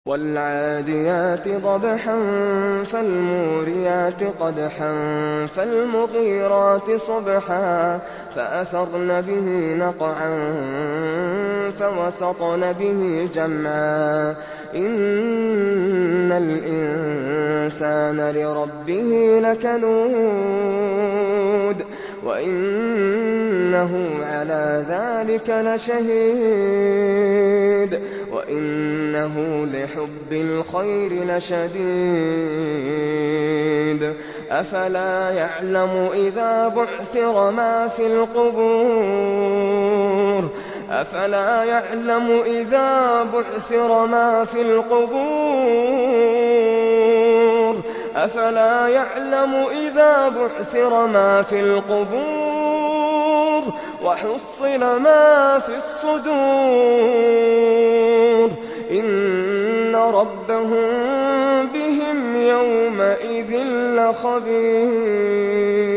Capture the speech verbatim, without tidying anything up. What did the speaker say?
وَالْعَادِيَاتِ ضَبْحًا فَالْمُورِيَاتِ قَدْحًا فَالْمُغِيرَاتِ صُبْحًا فَأَثَرْنَ بِهِ نَقْعًا فَوَسَطْنَ بِهِ جَمْعًا إِنَّ الْإِنسَانَ لِرَبِّهِ لَكَنُودٌ وَإِنَّهُ عَلَىٰ ذَٰلِكَ لَشَهِيدٌ وَإِنَّهُ لِحُبِّ الْخَيْرِ لَشَدِيدٌ أَفَلَا يَعْلَمُ إِذَا بُعْثِرَ مَا فِي الْقُبُورِ أَفَلَا يَعْلَمُ إِذَا بُعْثِرَ مَا فِي الْقُبُورِ أَفَلَا يَعْلَمُ إِذَا بُعْثِرَ مَا فِي الْقُبُورِ وَحُصِّلَ مَا فِي الصُّدُورِ إِنَّ رَبَّهُم بِهِمْ يَوْمَئِذٍ لَّخَبِيرٌ